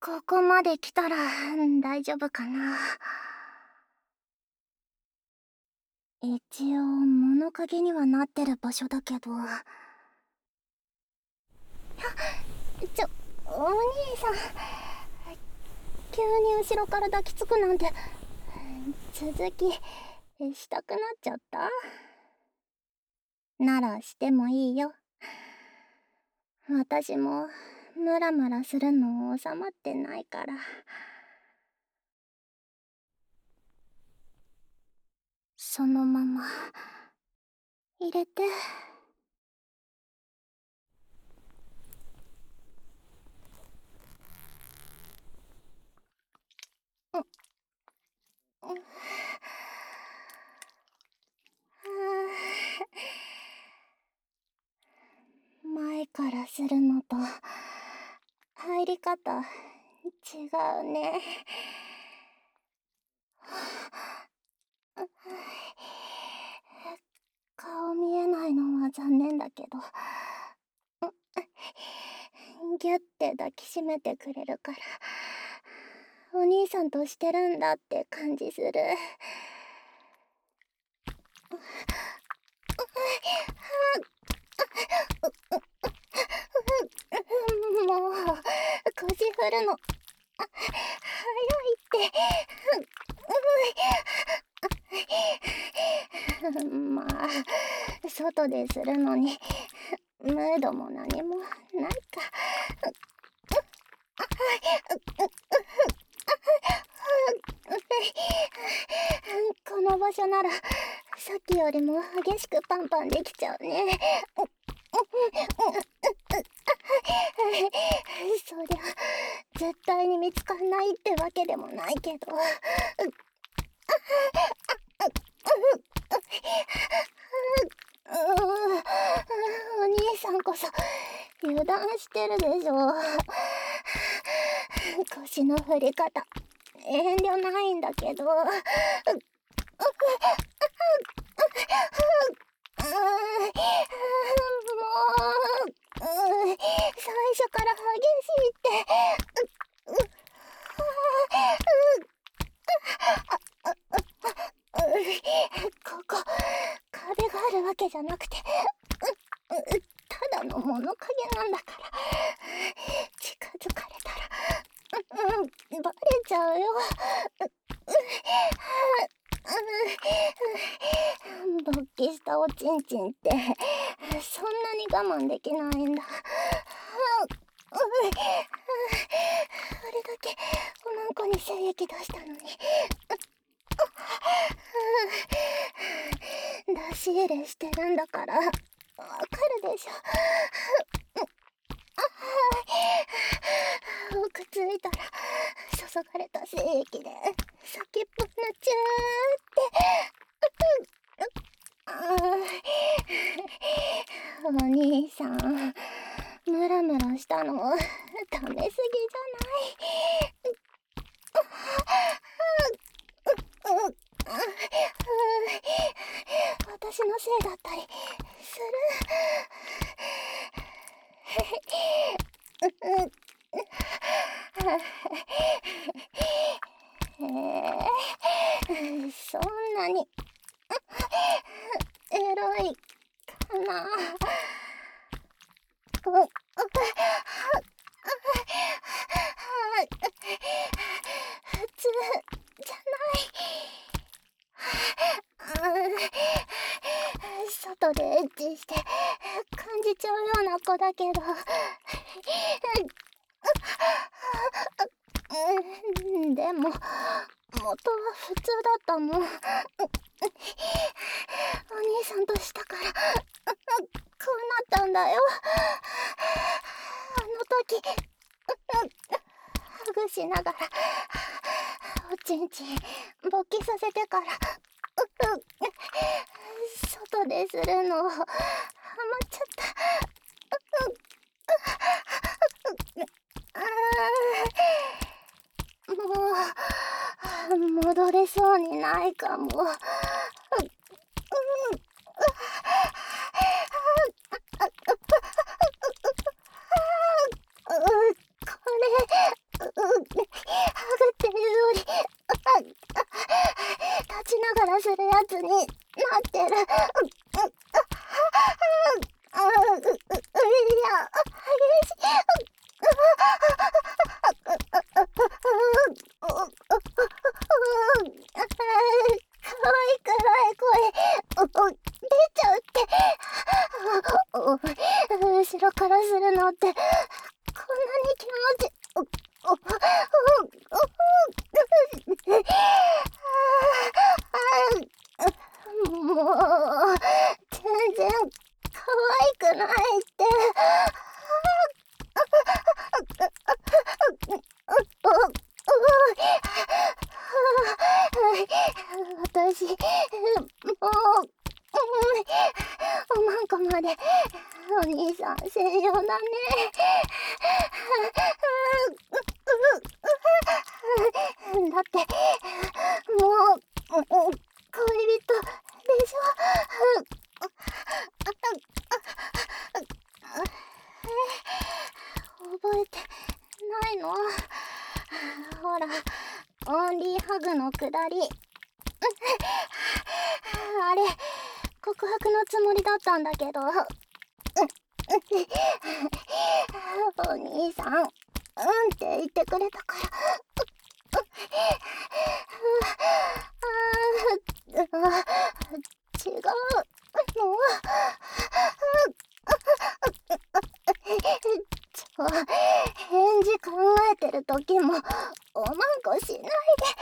ここまで来たら大丈夫かな。一応物陰にはなってる場所だけど。お兄さん、急に後ろから抱きつくなんて続きしたくなっちゃった？ならしてもいいよ。私もムラムラするの収まってないから。そのまま入れて。前からするのと入り方違うね。顔見えないのは残念だけど、ギュッて抱きしめてくれるからお兄さんとしてるんだって感じする。もう腰振るの早いって。まあ外でするのにムードも何もないか。この場所ならさっきよりも激しくパンパンできちゃうね。そりゃ絶対に見つかんないってわけでもないけど。お兄さんこそ油断してるでしょ。腰の振り方遠慮ないんだけど。最初から激しいって。ここ壁があるわけじゃなくてただの物陰なんだから。近づかれたらバレちゃうよ。勃起したおちんちんってそんなに我慢できないんだ。あれだけおまんこに精液出したのに出し入れしてるんだからわかるでしょ。くっついたら注がれた精液で先っぽぬちゅーって。お兄さんムラムラしたのためすぎじゃない？私のせいだったりする？そんなにエロいかな。普通じゃない。外でエッチして感じちゃうような子だけどでも元は普通だったもん。お兄さんとしたからこうなったんだよ。あの時ハグしながらおちんちん勃起させてから外でするのハマっちゃった。もう戻れそうにないかも。これするやつになってる。いや、激しい。可愛くない声出ちゃうって。後ろからするのってこんなに気持ちもう全然可愛くないって。私もうおまんこまでお兄さん専用だね。だってもう恋人でしょ。覚えてないの？ほら、オンリーハグのくだり。あれ告白のつもりだったんだけど、お兄さんうんって言ってくれたから。違うの。返事考えてる時もおまんこしないで。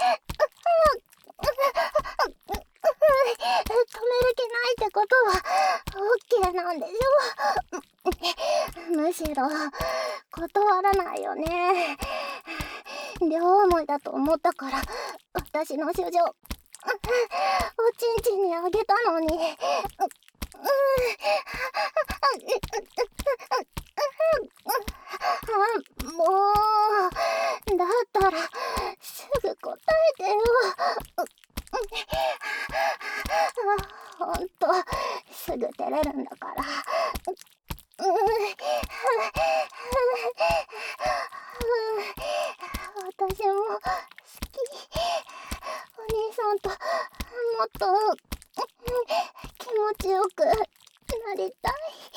止める気ないってことはオッケーなんでしょ。むしろ断らないよね。両思いだと思ったから私の主情おちんちんにあげたのに。もうだったらすぐ答えてよ。ほんとすぐ照れるんだから。私も好き。お兄さんともっと気持ちよくなりたい。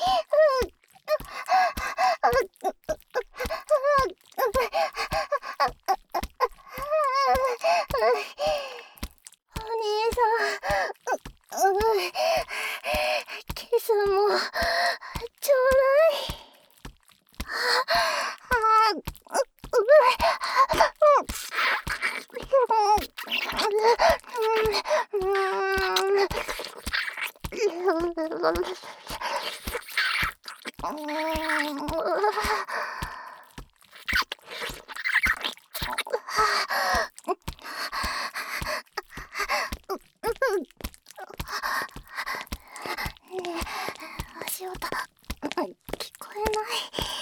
お兄さん、キスもちょうだい。足音聞こえない。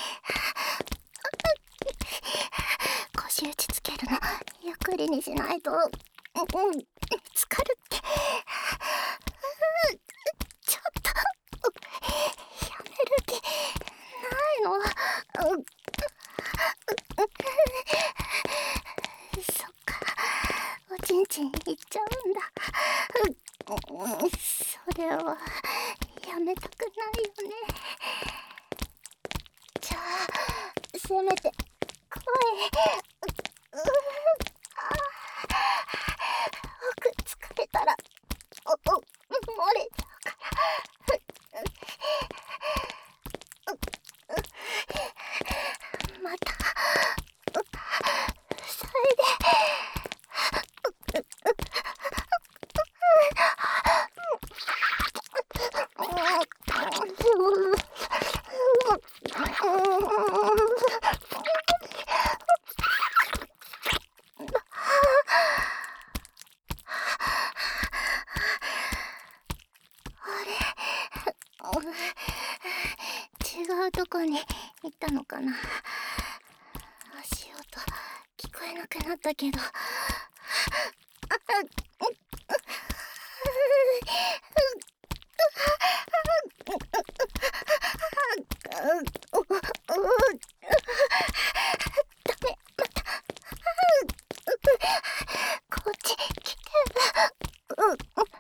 腰打ちつけるのゆっくりにしないと見つかるって。ちょっとやめる気ないの？そっか、おちんちんいっちゃうんだ。それはやめたくないよね。じゃあせめて声奥疲れたら漏れちゃうから。また塞いで。違うとこに行ったのかな。足音聞こえなくなったけど。ダメ、またこっち来てる。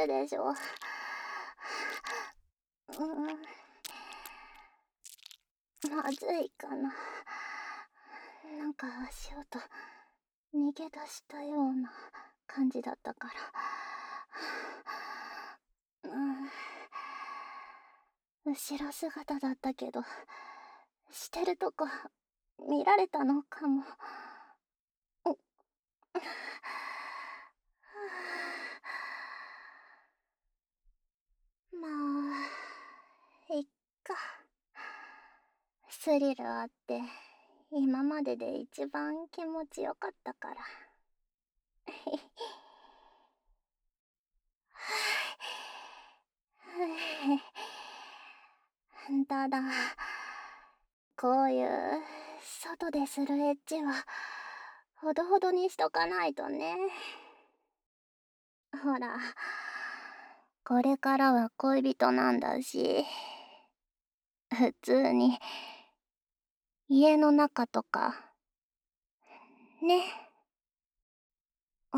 るでしょ。まずいかな。なんか足音逃げ出したような感じだったから。後ろ姿だったけど、してるとこ見られたのかも。まあ、いっか。スリルあって、今までで一番気持ちよかったから。ただ、こういう外でするエッチはほどほどにしとかないとね。ほら、これからは恋人なんだし、普通に家の中とかね。うん。